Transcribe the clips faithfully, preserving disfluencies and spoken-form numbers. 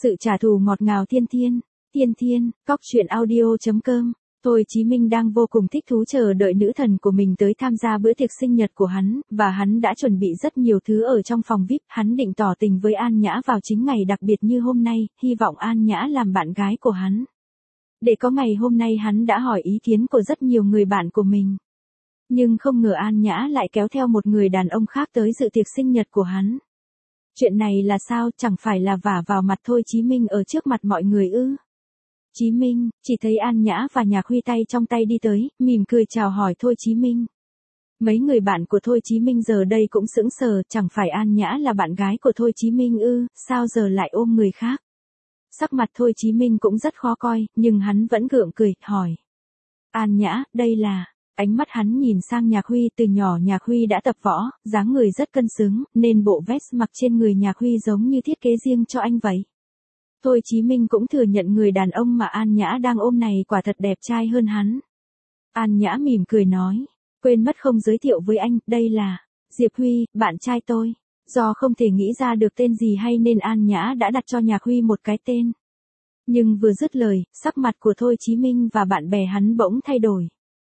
Sự trả thù ngọt ngào thiên thiên, thiên thiên, cóc truyện audio chấm com. Thôi Chí Minh đang vô cùng thích thú chờ đợi nữ thần của mình tới tham gia bữa tiệc sinh nhật của hắn, và hắn đã chuẩn bị rất nhiều thứ ở trong phòng vi ai pi, hắn định tỏ tình với An Nhã vào chính ngày đặc biệt như hôm nay, hy vọng An Nhã làm bạn gái của hắn. Để có ngày hôm nay hắn đã hỏi ý kiến của rất nhiều người bạn của mình. Nhưng không ngờ An Nhã lại kéo theo một người đàn ông khác tới dự tiệc sinh nhật của hắn. Chuyện này là sao, chẳng phải là vả vào mặt Thôi Chí Minh ở trước mặt mọi người ư? Chí Minh, chỉ thấy An Nhã và Nhạc Huy tay trong tay đi tới, mỉm cười chào hỏi Thôi Chí Minh. Mấy người bạn của Thôi Chí Minh giờ đây cũng sững sờ, chẳng phải An Nhã là bạn gái của Thôi Chí Minh ư, sao giờ lại ôm người khác? Sắc mặt Thôi Chí Minh cũng rất khó coi, nhưng hắn vẫn gượng cười, hỏi. An Nhã, đây là... Ánh mắt hắn nhìn sang Nhạc Huy, từ nhỏ Nhạc Huy đã tập võ, dáng người rất cân xứng, nên bộ vest mặc trên người Nhạc Huy giống như thiết kế riêng cho anh vậy. Thôi Chí Minh cũng thừa nhận người đàn ông mà An Nhã đang ôm này quả thật đẹp trai hơn hắn. An Nhã mỉm cười nói, quên mất không giới thiệu với anh, đây là Diệp Huy, bạn trai tôi. Do không thể nghĩ ra được tên gì hay nên An Nhã đã đặt cho Nhạc Huy một cái tên. Nhưng vừa dứt lời, sắc mặt của Thôi Chí Minh và bạn bè hắn bỗng thay đổi.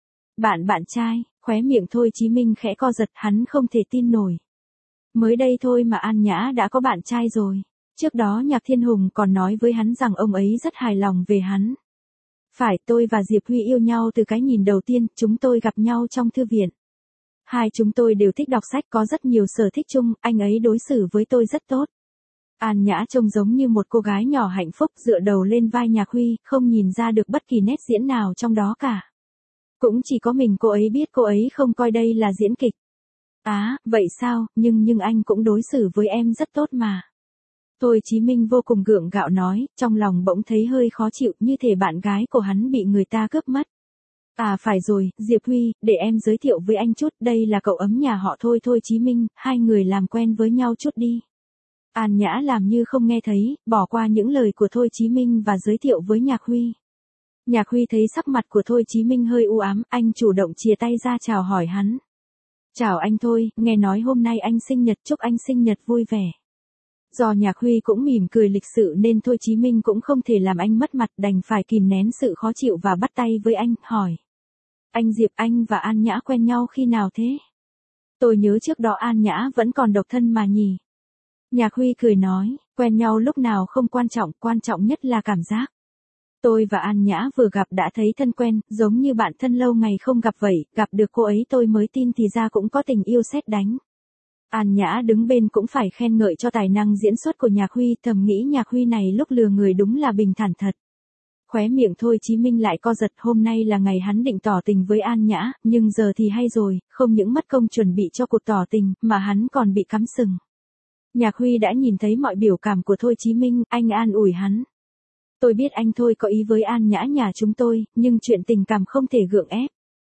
Bạn bạn trai, khóe miệng Thôi Chí Minh khẽ co giật, hắn không thể tin nổi. Mới đây thôi mà An Nhã đã có bạn trai rồi. Trước đó Nhạc Thiên Hùng còn nói với hắn rằng ông ấy rất hài lòng về hắn. Phải, tôi và Diệp Huy yêu nhau từ cái nhìn đầu tiên, chúng tôi gặp nhau trong thư viện. Hai chúng tôi đều thích đọc sách, có rất nhiều sở thích chung, anh ấy đối xử với tôi rất tốt. An Nhã trông giống như một cô gái nhỏ hạnh phúc dựa đầu lên vai Nhạc Huy, không nhìn ra được bất kỳ nét diễn nào trong đó cả. Cũng chỉ có mình cô ấy biết cô ấy không coi đây là diễn kịch. Á, à, vậy sao, nhưng nhưng anh cũng đối xử với em rất tốt mà. Thôi Chí Minh vô cùng gượng gạo nói, trong lòng bỗng thấy hơi khó chịu, như thể bạn gái của hắn bị người ta cướp mất. À phải rồi, Diệp Huy, để em giới thiệu với anh chút, đây là cậu ấm nhà họ Thôi. Thôi Chí Minh, hai người làm quen với nhau chút đi. An Nhã làm như không nghe thấy, bỏ qua những lời của Thôi Chí Minh và giới thiệu với Nhạc Huy. Nhạc Huy thấy sắc mặt của Thôi Chí Minh hơi u ám, anh chủ động chìa tay ra chào hỏi hắn. Chào anh Thôi, nghe nói hôm nay anh sinh nhật, chúc anh sinh nhật vui vẻ. Do Nhạc Huy cũng mỉm cười lịch sự nên Thôi Chí Minh cũng không thể làm anh mất mặt, đành phải kìm nén sự khó chịu và bắt tay với anh, hỏi. Anh Diệp, anh và An Nhã quen nhau khi nào thế? Tôi nhớ trước đó An Nhã vẫn còn độc thân mà nhỉ? Nhạc Huy cười nói, quen nhau lúc nào không quan trọng, quan trọng nhất là cảm giác. Tôi và An Nhã vừa gặp đã thấy thân quen, giống như bạn thân lâu ngày không gặp vậy, gặp được cô ấy tôi mới tin thì ra cũng có tình yêu sét đánh. An Nhã đứng bên cũng phải khen ngợi cho tài năng diễn xuất của Nhạc Huy, thầm nghĩ Nhạc Huy này lúc lừa người đúng là bình thản thật. Khóe miệng Thôi Chí Minh lại co giật, hôm nay là ngày hắn định tỏ tình với An Nhã, nhưng giờ thì hay rồi, không những mất công chuẩn bị cho cuộc tỏ tình, mà hắn còn bị cắm sừng. Nhạc Huy đã nhìn thấy mọi biểu cảm của Thôi Chí Minh, anh an ủi hắn. Tôi biết anh Thôi có ý với An Nhã nhà chúng tôi, nhưng chuyện tình cảm không thể gượng ép.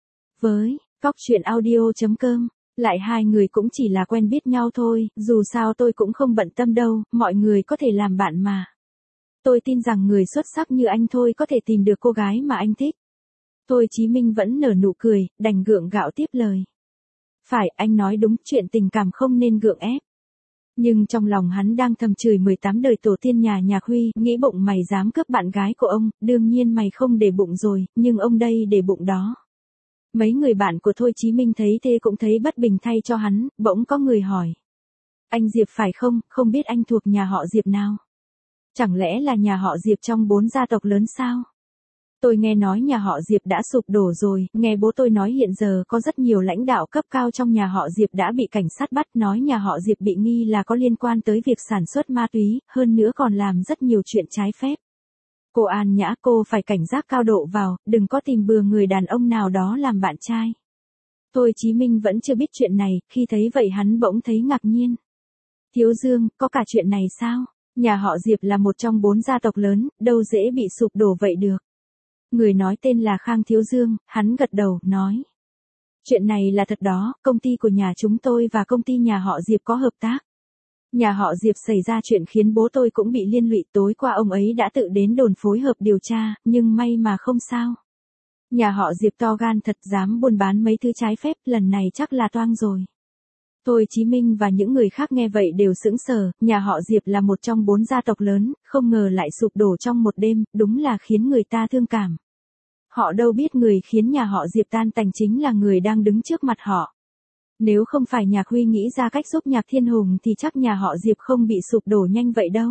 Với cóc truyện audio chấm com, lại hai người cũng chỉ là quen biết nhau thôi, dù sao tôi cũng không bận tâm đâu, mọi người có thể làm bạn mà. Tôi tin rằng người xuất sắc như anh Thôi có thể tìm được cô gái mà anh thích. Thôi Chí Minh vẫn nở nụ cười, đành gượng gạo tiếp lời. Phải, anh nói đúng, chuyện tình cảm không nên gượng ép. Nhưng trong lòng hắn đang thầm chửi mười tám đời tổ tiên nhà Nhạc Huy, nghĩ bụng mày dám cướp bạn gái của ông, đương nhiên mày không để bụng rồi, nhưng ông đây để bụng đó. Mấy người bạn của Thôi Chí Minh thấy thế cũng thấy bất bình thay cho hắn, bỗng có người hỏi. Anh Diệp phải không, không biết anh thuộc nhà họ Diệp nào? Chẳng lẽ là nhà họ Diệp trong bốn gia tộc lớn sao? Tôi nghe nói nhà họ Diệp đã sụp đổ rồi, nghe bố tôi nói hiện giờ có rất nhiều lãnh đạo cấp cao trong nhà họ Diệp đã bị cảnh sát bắt, nói nhà họ Diệp bị nghi là có liên quan tới việc sản xuất ma túy, hơn nữa còn làm rất nhiều chuyện trái phép. Cô An Nhã, cô phải cảnh giác cao độ vào, đừng có tìm bừa người đàn ông nào đó làm bạn trai. Thôi Chí Minh vẫn chưa biết chuyện này, khi thấy vậy hắn bỗng thấy ngạc nhiên. Thiếu Dương, có cả chuyện này sao? Nhà họ Diệp là một trong bốn gia tộc lớn, đâu dễ bị sụp đổ vậy được. Người nói tên là Khang Thiếu Dương, hắn gật đầu, nói. Chuyện này là thật đó, công ty của nhà chúng tôi và công ty nhà họ Diệp có hợp tác. Nhà họ Diệp xảy ra chuyện khiến bố tôi cũng bị liên lụy, tối qua ông ấy đã tự đến đồn phối hợp điều tra, nhưng may mà không sao. Nhà họ Diệp to gan thật, dám buôn bán mấy thứ trái phép, lần này chắc là toang rồi. Thôi Chí Minh và những người khác nghe vậy đều sững sờ, nhà họ Diệp là một trong bốn gia tộc lớn, không ngờ lại sụp đổ trong một đêm, đúng là khiến người ta thương cảm. Họ đâu biết người khiến nhà họ Diệp tan tành chính là người đang đứng trước mặt họ. Nếu không phải Nhạc Huy nghĩ ra cách giúp Nhạc Thiên Hùng thì chắc nhà họ Diệp không bị sụp đổ nhanh vậy đâu.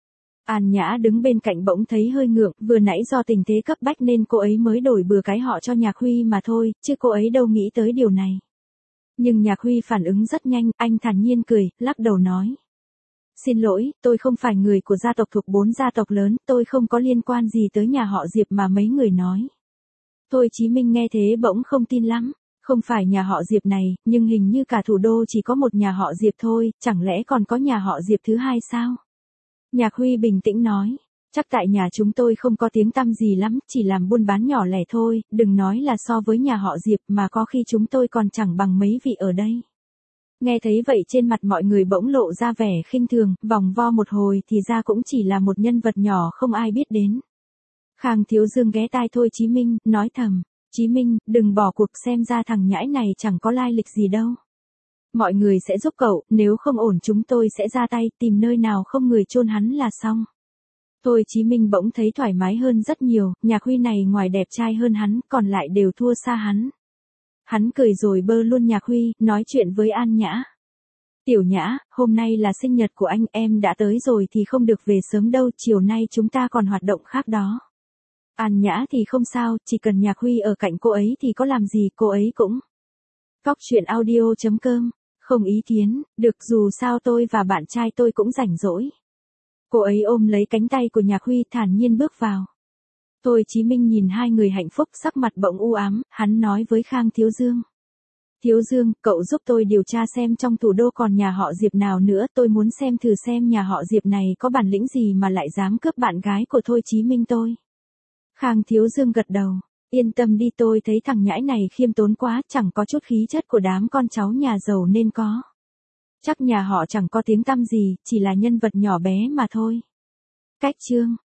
An Nhã đứng bên cạnh bỗng thấy hơi ngượng, vừa nãy do tình thế cấp bách nên cô ấy mới đổi bừa cái họ cho Nhạc Huy mà thôi, chứ cô ấy đâu nghĩ tới điều này. Nhưng Nhạc Huy phản ứng rất nhanh, anh thản nhiên cười, lắc đầu nói. Xin lỗi, tôi không phải người của gia tộc thuộc bốn gia tộc lớn, tôi không có liên quan gì tới nhà họ Diệp mà mấy người nói. Thôi Chí Minh nghe thế bỗng không tin lắm, không phải nhà họ Diệp này, nhưng hình như cả thủ đô chỉ có một nhà họ Diệp thôi, chẳng lẽ còn có nhà họ Diệp thứ hai sao? Nhạc Huy bình tĩnh nói, chắc tại nhà chúng tôi không có tiếng tăm gì lắm, chỉ làm buôn bán nhỏ lẻ thôi, đừng nói là so với nhà họ Diệp mà có khi chúng tôi còn chẳng bằng mấy vị ở đây. Nghe thấy vậy trên mặt mọi người bỗng lộ ra vẻ khinh thường, vòng vo một hồi thì ra cũng chỉ là một nhân vật nhỏ không ai biết đến. Khang Thiếu Dương ghé tai Thôi Chí Minh, nói thầm, Chí Minh, đừng bỏ cuộc, xem ra thằng nhãi này chẳng có lai lịch gì đâu. Mọi người sẽ giúp cậu, nếu không ổn chúng tôi sẽ ra tay, tìm nơi nào không người chôn hắn là xong. Thôi Chí Minh bỗng thấy thoải mái hơn rất nhiều, Nhạc Huy này ngoài đẹp trai hơn hắn, còn lại đều thua xa hắn. Hắn cười rồi bơ luôn Nhạc Huy, nói chuyện với An Nhã. Tiểu Nhã, hôm nay là sinh nhật của anh, em đã tới rồi thì không được về sớm đâu, chiều nay chúng ta còn hoạt động khác đó. An Nhã thì không sao, chỉ cần Nhạc Huy ở cạnh cô ấy thì có làm gì cô ấy cũng. Cóc truyện audio chấm com, không ý kiến, được, dù sao tôi và bạn trai tôi cũng rảnh rỗi. Cô ấy ôm lấy cánh tay của Nhạc Huy thản nhiên bước vào. Thôi Chí Minh nhìn hai người hạnh phúc sắc mặt bỗng u ám, hắn nói với Khang Thiếu Dương. Thiếu Dương, cậu giúp tôi điều tra xem trong thủ đô còn nhà họ Diệp nào nữa, tôi muốn xem thử xem nhà họ Diệp này có bản lĩnh gì mà lại dám cướp bạn gái của Thôi Chí Minh tôi. Khang Thiếu Dương gật đầu, yên tâm đi, tôi thấy thằng nhãi này khiêm tốn quá, chẳng có chút khí chất của đám con cháu nhà giàu nên có. Chắc nhà họ chẳng có tiếng tăm gì, chỉ là nhân vật nhỏ bé mà thôi. Cách chương